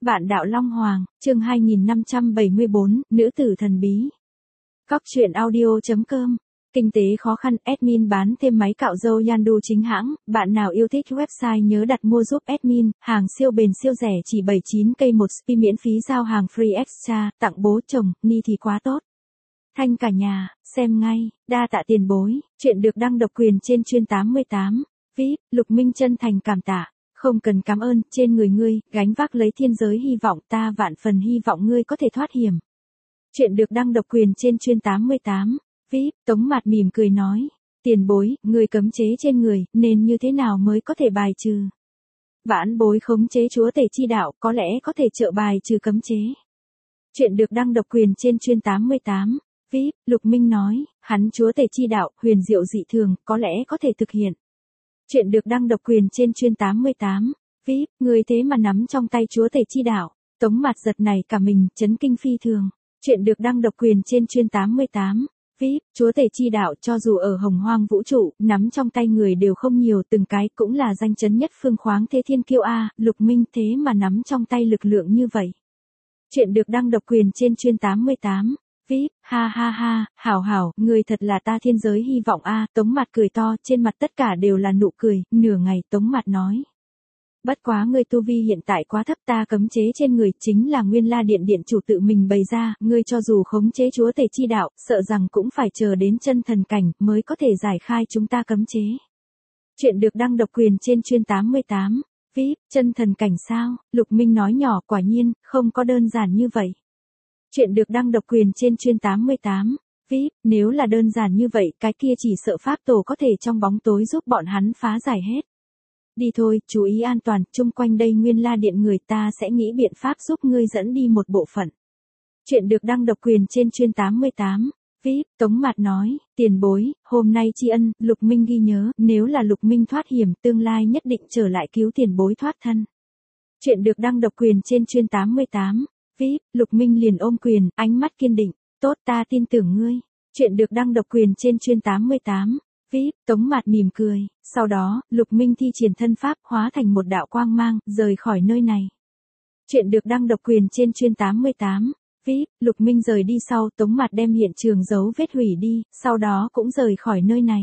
Vạn đạo Long Hoàng, chương 2574, Nữ tử thần bí. Cóc truyện audio.com. Kinh tế khó khăn, admin bán thêm máy cạo râu Yandu chính hãng, bạn nào yêu thích website nhớ đặt mua giúp admin, hàng siêu bền siêu rẻ chỉ 79k một spi miễn phí giao hàng free extra, tặng bố chồng, ni thì quá tốt. Thanh cả nhà, xem ngay, đa tạ tiền bối, chuyện được đăng độc quyền trên chuyên 88, VIP, Lục Minh chân thành cảm tạ. Không cần cảm ơn, trên người ngươi, gánh vác lấy thiên giới hy vọng, ta vạn phần hy vọng ngươi có thể thoát hiểm. Chuyện được đăng độc quyền trên chuyên 88, VIP, Tống Mạt mỉm cười nói, tiền bối, ngươi cấm chế trên người, nên như thế nào mới có thể bài trừ? Vãn bối khống chế chúa tể chi đạo, có lẽ có thể trợ bài trừ cấm chế. Chuyện được đăng độc quyền trên chuyên 88, VIP, Lục Minh nói, hắn chúa tể chi đạo, huyền diệu dị thường, có lẽ có thể thực hiện. Chuyện được đăng độc quyền trên chuyên 88, VIP, người thế mà nắm trong tay chúa tể chi đạo. Tống Mạt giật này cả mình, chấn kinh phi thường. Chuyện được đăng độc quyền trên chuyên 88, VIP, chúa tể chi đạo cho dù ở hồng hoang vũ trụ, nắm trong tay người đều không nhiều, từng cái cũng là danh chấn nhất phương khoáng thế thiên kiêu a, Lục Minh thế mà nắm trong tay lực lượng như vậy. Chuyện được đăng độc quyền trên chuyên 88. VIP, ha ha ha, hảo, người thật là ta thiên giới hy vọng a, Tống Mạt cười to, trên mặt tất cả đều là nụ cười, nửa ngày Tống Mạt nói. Bất quá ngươi tu vi hiện tại quá thấp, ta cấm chế trên người chính là Nguyên La Điện điện chủ tự mình bày ra, ngươi cho dù khống chế chúa tể chi đạo, sợ rằng cũng phải chờ đến chân thần cảnh mới có thể giải khai chúng ta cấm chế. Chuyện được đăng độc quyền trên chuyên 88, VIP, chân thần cảnh sao? Lục Minh nói nhỏ, quả nhiên, không có đơn giản như vậy. Chuyện được đăng độc quyền trên chuyên 88, VIP, nếu là đơn giản như vậy, cái kia chỉ sợ pháp tổ có thể trong bóng tối giúp bọn hắn phá giải hết. Đi thôi, chú ý an toàn, chung quanh đây Nguyên La Điện người ta sẽ nghĩ biện pháp giúp ngươi dẫn đi một bộ phận. Chuyện được đăng độc quyền trên chuyên 88, VIP, Tống Mạt nói, tiền bối, hôm nay tri ân, Lục Minh ghi nhớ, nếu là Lục Minh thoát hiểm, tương lai nhất định trở lại cứu tiền bối thoát thân. Chuyện được đăng độc quyền trên chuyên 88. VIP, Lục Minh liền ôm quyền, ánh mắt kiên định, tốt ta tin tưởng ngươi. Chuyện được đăng độc quyền trên chuyên 88, VIP, Tống Mạt mỉm cười, sau đó, Lục Minh thi triển thân pháp hóa thành một đạo quang mang, rời khỏi nơi này. Chuyện được đăng độc quyền trên chuyên 88, VIP, Lục Minh rời đi sau, Tống Mạt đem hiện trường dấu vết hủy đi, sau đó cũng rời khỏi nơi này.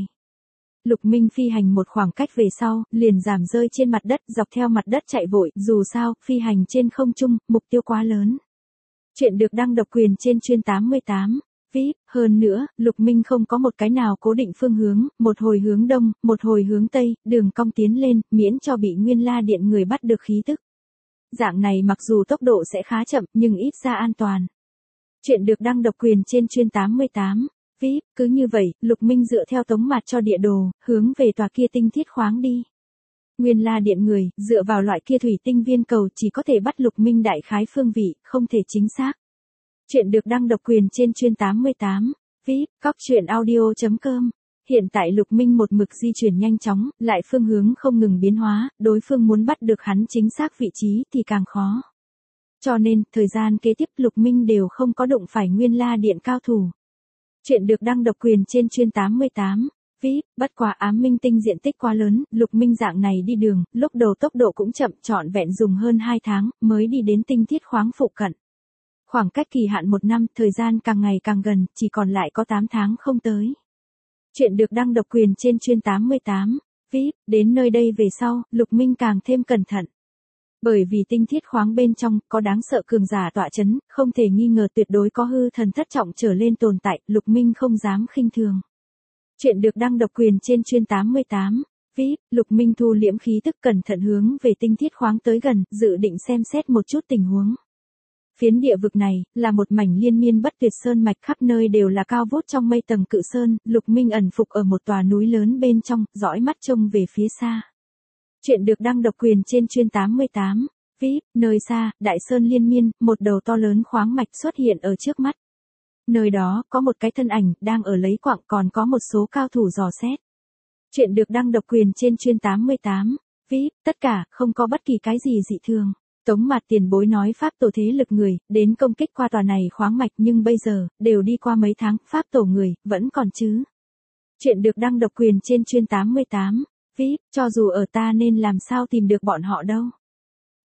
Lục Minh phi hành một khoảng cách về sau, liền giảm rơi trên mặt đất, dọc theo mặt đất chạy vội, dù sao, phi hành trên không trung, mục tiêu quá lớn. Chuyện được đăng độc quyền trên chuyên 88, VIP, hơn nữa, Lục Minh không có một cái nào cố định phương hướng, một hồi hướng đông, một hồi hướng tây, đường cong tiến lên, miễn cho bị Nguyên La Điện người bắt được khí tức. Dạng này mặc dù tốc độ sẽ khá chậm, nhưng ít ra an toàn. Chuyện được đăng độc quyền trên chuyên 88. VIP, cứ như vậy, Lục Minh dựa theo Tống Mạt cho địa đồ, hướng về tòa kia tinh thiết khoáng đi. Nguyên La Điện người, dựa vào loại kia thủy tinh viên cầu chỉ có thể bắt Lục Minh đại khái phương vị, không thể chính xác. Chuyện được đăng độc quyền trên chuyên 88, VIP, Cóc truyện audio.com. Hiện tại Lục Minh một mực di chuyển nhanh chóng, lại phương hướng không ngừng biến hóa, đối phương muốn bắt được hắn chính xác vị trí thì càng khó. Cho nên, thời gian kế tiếp Lục Minh đều không có đụng phải Nguyên La Điện cao thủ. Chuyện được đăng độc quyền trên chuyên 88, VIP, bất quá ám minh tinh diện tích quá lớn, Lục Minh dạng này đi đường, lúc đầu tốc độ cũng chậm, trọn vẹn dùng hơn 2 tháng, mới đi đến tinh thiết khoáng phụ cận. Khoảng cách kỳ hạn 1 năm, thời gian càng ngày càng gần, chỉ còn lại có 8 tháng không tới. Chuyện được đăng độc quyền trên chuyên 88, VIP, đến nơi đây về sau, Lục Minh càng thêm cẩn thận. Bởi vì tinh thiết khoáng bên trong, có đáng sợ cường giả tọa chấn, không thể nghi ngờ tuyệt đối có hư thần thất trọng trở lên tồn tại, Lục Minh không dám khinh thường. Chuyện được đăng độc quyền trên chuyên 88, VIP, Lục Minh thu liễm khí tức cẩn thận hướng về tinh thiết khoáng tới gần, dự định xem xét một chút tình huống. Phiến địa vực này, là một mảnh liên miên bất tuyệt sơn mạch, khắp nơi đều là cao vút trong mây tầng cự sơn, Lục Minh ẩn phục ở một tòa núi lớn bên trong, dõi mắt trông về phía xa. Chuyện được đăng độc quyền trên chuyên 88, VIP, nơi xa, đại sơn liên miên, một đầu to lớn khoáng mạch xuất hiện ở trước mắt. Nơi đó, có một cái thân ảnh, đang ở lấy quặng, còn có một số cao thủ dò xét. Chuyện được đăng độc quyền trên chuyên 88, VIP, tất cả, không có bất kỳ cái gì dị thường. Tống Mạt tiền bối nói pháp tổ thế lực người, đến công kích qua tòa này khoáng mạch nhưng bây giờ, đều đi qua mấy tháng, pháp tổ người, vẫn còn chứ. Chuyện được đăng độc quyền trên chuyên 88, VIP, cho dù ở ta nên làm sao tìm được bọn họ đâu.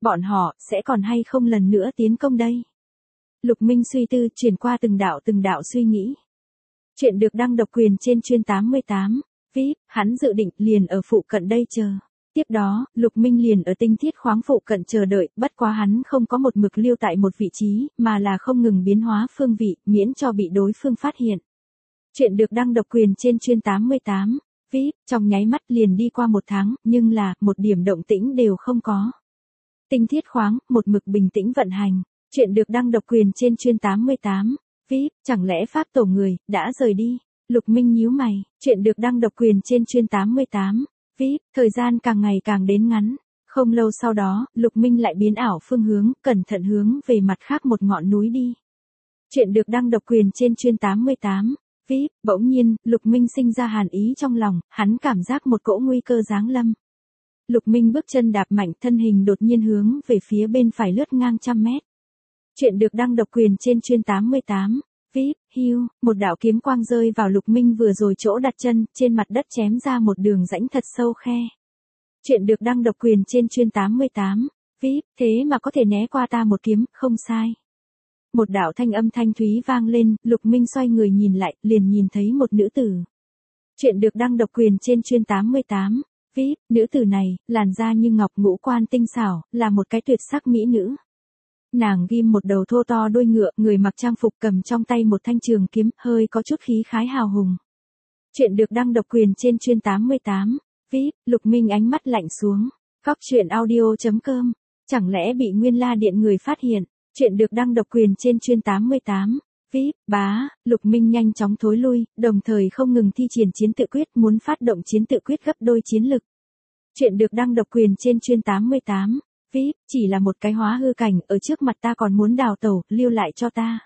bọn họ sẽ còn hay không lần nữa tiến công đây? Lục Minh suy tư, chuyển qua từng đạo suy nghĩ. Chuyện được đăng độc quyền trên chuyên 88. VIP, hắn dự định liền ở phụ cận đây chờ. Tiếp đó, Lục Minh liền ở tinh thiết khoáng phụ cận chờ đợi, bất quá hắn không có một mực lưu tại một vị trí, mà là không ngừng biến hóa phương vị, miễn cho bị đối phương phát hiện. Chuyện được đăng độc quyền trên chuyên 88. VIP, trong nháy mắt liền đi qua 1 tháng, nhưng là, một điểm động tĩnh đều không có. Tinh thiết khoáng, một mực bình tĩnh vận hành. Chuyện được đăng độc quyền trên chuyên 88. VIP, chẳng lẽ pháp tổ người, đã rời đi? Lục Minh nhíu mày, chuyện được đăng độc quyền trên chuyên 88. VIP, thời gian càng ngày càng đến ngắn. Không lâu sau đó, Lục Minh lại biến ảo phương hướng, cẩn thận hướng về mặt khác một ngọn núi đi. Chuyện được đăng độc quyền trên chuyên 88. VIP, bỗng nhiên, Lục Minh sinh ra hàn ý trong lòng, hắn cảm giác một cỗ nguy cơ giáng lâm. Lục Minh bước chân đạp mạnh, thân hình đột nhiên hướng về phía bên phải lướt ngang 100 mét. Chuyện được đăng độc quyền trên chuyên 88. VIP, hưu, một đạo kiếm quang rơi vào Lục Minh vừa rồi chỗ đặt chân, trên mặt đất chém ra một đường rãnh thật sâu khe. Chuyện được đăng độc quyền trên chuyên 88. VIP, thế mà có thể né qua ta một kiếm, không sai. Một đạo thanh âm thanh thúy vang lên, Lục Minh xoay người nhìn lại, liền nhìn thấy một nữ tử. Chuyện được đăng độc quyền trên chuyên 88. VIP, nữ tử này, làn da như ngọc, ngũ quan tinh xảo, là một cái tuyệt sắc mỹ nữ. Nàng ghim một đầu thô to đuôi ngựa, người mặc trang phục, cầm trong tay một thanh trường kiếm, hơi có chút khí khái hào hùng. Chuyện được đăng độc quyền trên chuyên 88. VIP, Lục Minh ánh mắt lạnh xuống. Góc truyện audio.com. Chẳng lẽ bị Nguyên La Điện người phát hiện? Chuyện được đăng độc quyền trên chuyên 88. VIP, bá, Lục Minh nhanh chóng thối lui, đồng thời không ngừng thi triển chiến tự quyết, muốn phát động chiến tự quyết gấp đôi chiến lực. Chuyện được đăng độc quyền trên chuyên 88. VIP, chỉ là một cái hóa hư cảnh, ở trước mặt ta còn muốn đào tẩu, lưu lại cho ta.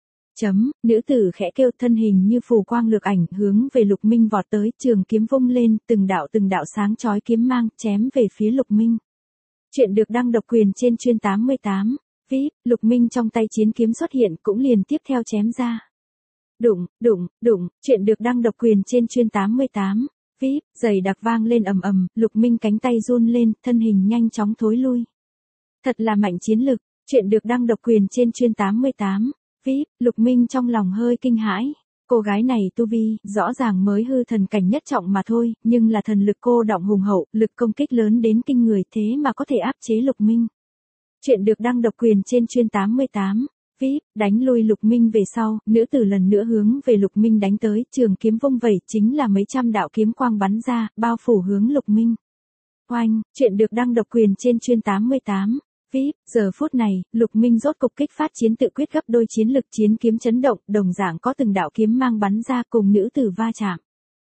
Nữ tử khẽ kêu, thân hình như phù quang lược ảnh, hướng về Lục Minh vọt tới, trường kiếm vung lên, từng đạo sáng chói kiếm mang, chém về phía Lục Minh. Chuyện được đăng độc quyền trên chuyên 88. VIP, Lục Minh trong tay chiến kiếm xuất hiện, cũng liền tiếp theo chém ra. Đụng, chuyện được đăng độc quyền trên chuyên 88. VIP, giày đặc vang lên ầm ầm, Lục Minh cánh tay run lên, thân hình nhanh chóng thối lui. Thật là mạnh chiến lực, chuyện được đăng độc quyền trên chuyên 88. VIP, Lục Minh trong lòng hơi kinh hãi. Cô gái này tu vi, rõ ràng mới hư thần cảnh nhất trọng mà thôi, nhưng là thần lực cô đọng hùng hậu, lực công kích lớn đến kinh người, thế mà có thể áp chế Lục Minh. Chuyện được đăng độc quyền trên chuyên 88. VIP, đánh lui Lục Minh về sau, nữ tử lần nữa hướng về Lục Minh đánh tới, trường kiếm vung vẩy, chính là mấy trăm đạo kiếm quang bắn ra, bao phủ hướng Lục Minh. Oanh, chuyện được đăng độc quyền trên chuyên 88. VIP, giờ phút này, Lục Minh rốt cục kích phát chiến tự quyết gấp đôi chiến lực, chiến kiếm chấn động, đồng dạng có từng đạo kiếm mang bắn ra cùng nữ tử va chạm.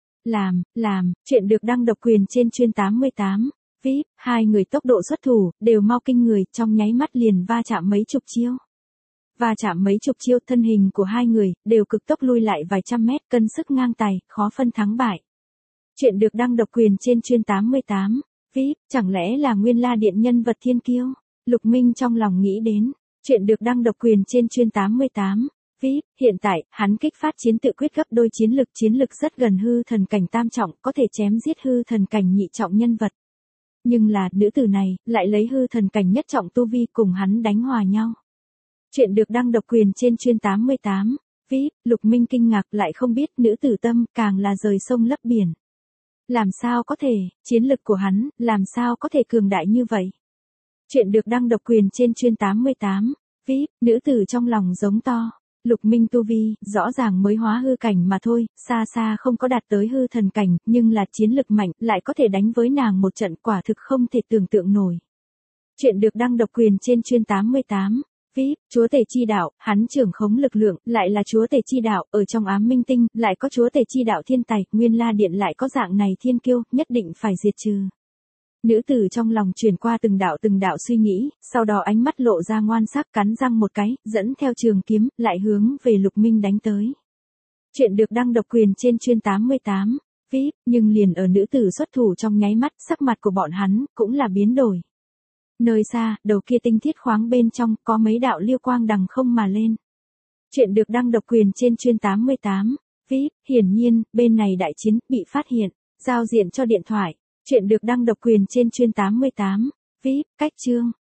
Chuyện được đăng độc quyền trên chuyên 88. VIP, hai người tốc độ xuất thủ, đều mau kinh người, trong nháy mắt liền va chạm mấy chục chiêu. Va chạm mấy chục chiêu, thân hình của hai người, đều cực tốc lui lại vài trăm mét, cân sức ngang tài, khó phân thắng bại. Chuyện được đăng độc quyền trên chuyên 88. VIP, chẳng lẽ là Nguyên La Điện nhân vật thiên kiêu? Lục Minh trong lòng nghĩ đến. Chuyện được đăng độc quyền trên chuyên 88. VIP, hiện tại, hắn kích phát chiến tự quyết gấp đôi chiến lực rất gần hư thần cảnh tam trọng, có thể chém giết hư thần cảnh nhị trọng nhân vật. Nhưng là, nữ tử này, lại lấy hư thần cảnh nhất trọng tu vi cùng hắn đánh hòa nhau. Chuyện được đăng độc quyền trên chuyên 88. VIP, Lục Minh kinh ngạc, lại không biết nữ tử tâm, càng là rời sông lấp biển. Làm sao có thể, chiến lực của hắn, làm sao có thể cường đại như vậy? Chuyện được đăng độc quyền trên chuyên 88. VIP, nữ tử trong lòng giống to. Lục Minh tu vi, rõ ràng mới hóa hư cảnh mà thôi, xa xa không có đạt tới hư thần cảnh, nhưng là chiến lực mạnh, lại có thể đánh với nàng một trận, quả thực không thể tưởng tượng nổi. Chuyện được đăng độc quyền trên chuyên 88. VIP, chúa tể chi đạo, hắn trưởng khống lực lượng, lại là chúa tể chi đạo, ở trong ám minh tinh, lại có chúa tể chi đạo thiên tài, Nguyên La Điện lại có dạng này thiên kiêu, nhất định phải diệt trừ. Nữ tử trong lòng truyền qua từng đạo suy nghĩ, sau đó ánh mắt lộ ra ngoan sắc, cắn răng một cái, dẫn theo trường kiếm, lại hướng về Lục Minh đánh tới. Chuyện được đăng độc quyền trên chuyên 88. VIP, nhưng liền ở nữ tử xuất thủ trong nháy mắt, sắc mặt của bọn hắn, cũng là biến đổi. Nơi xa, đầu kia tinh thiết khoáng bên trong, có mấy đạo liêu quang đằng không mà lên. Chuyện được đăng độc quyền trên chuyên 88. VIP, hiển nhiên, bên này đại chiến, bị phát hiện, giao diện cho điện thoại. Chuyện được đăng độc quyền trên chuyên 88. VIP, cách chương.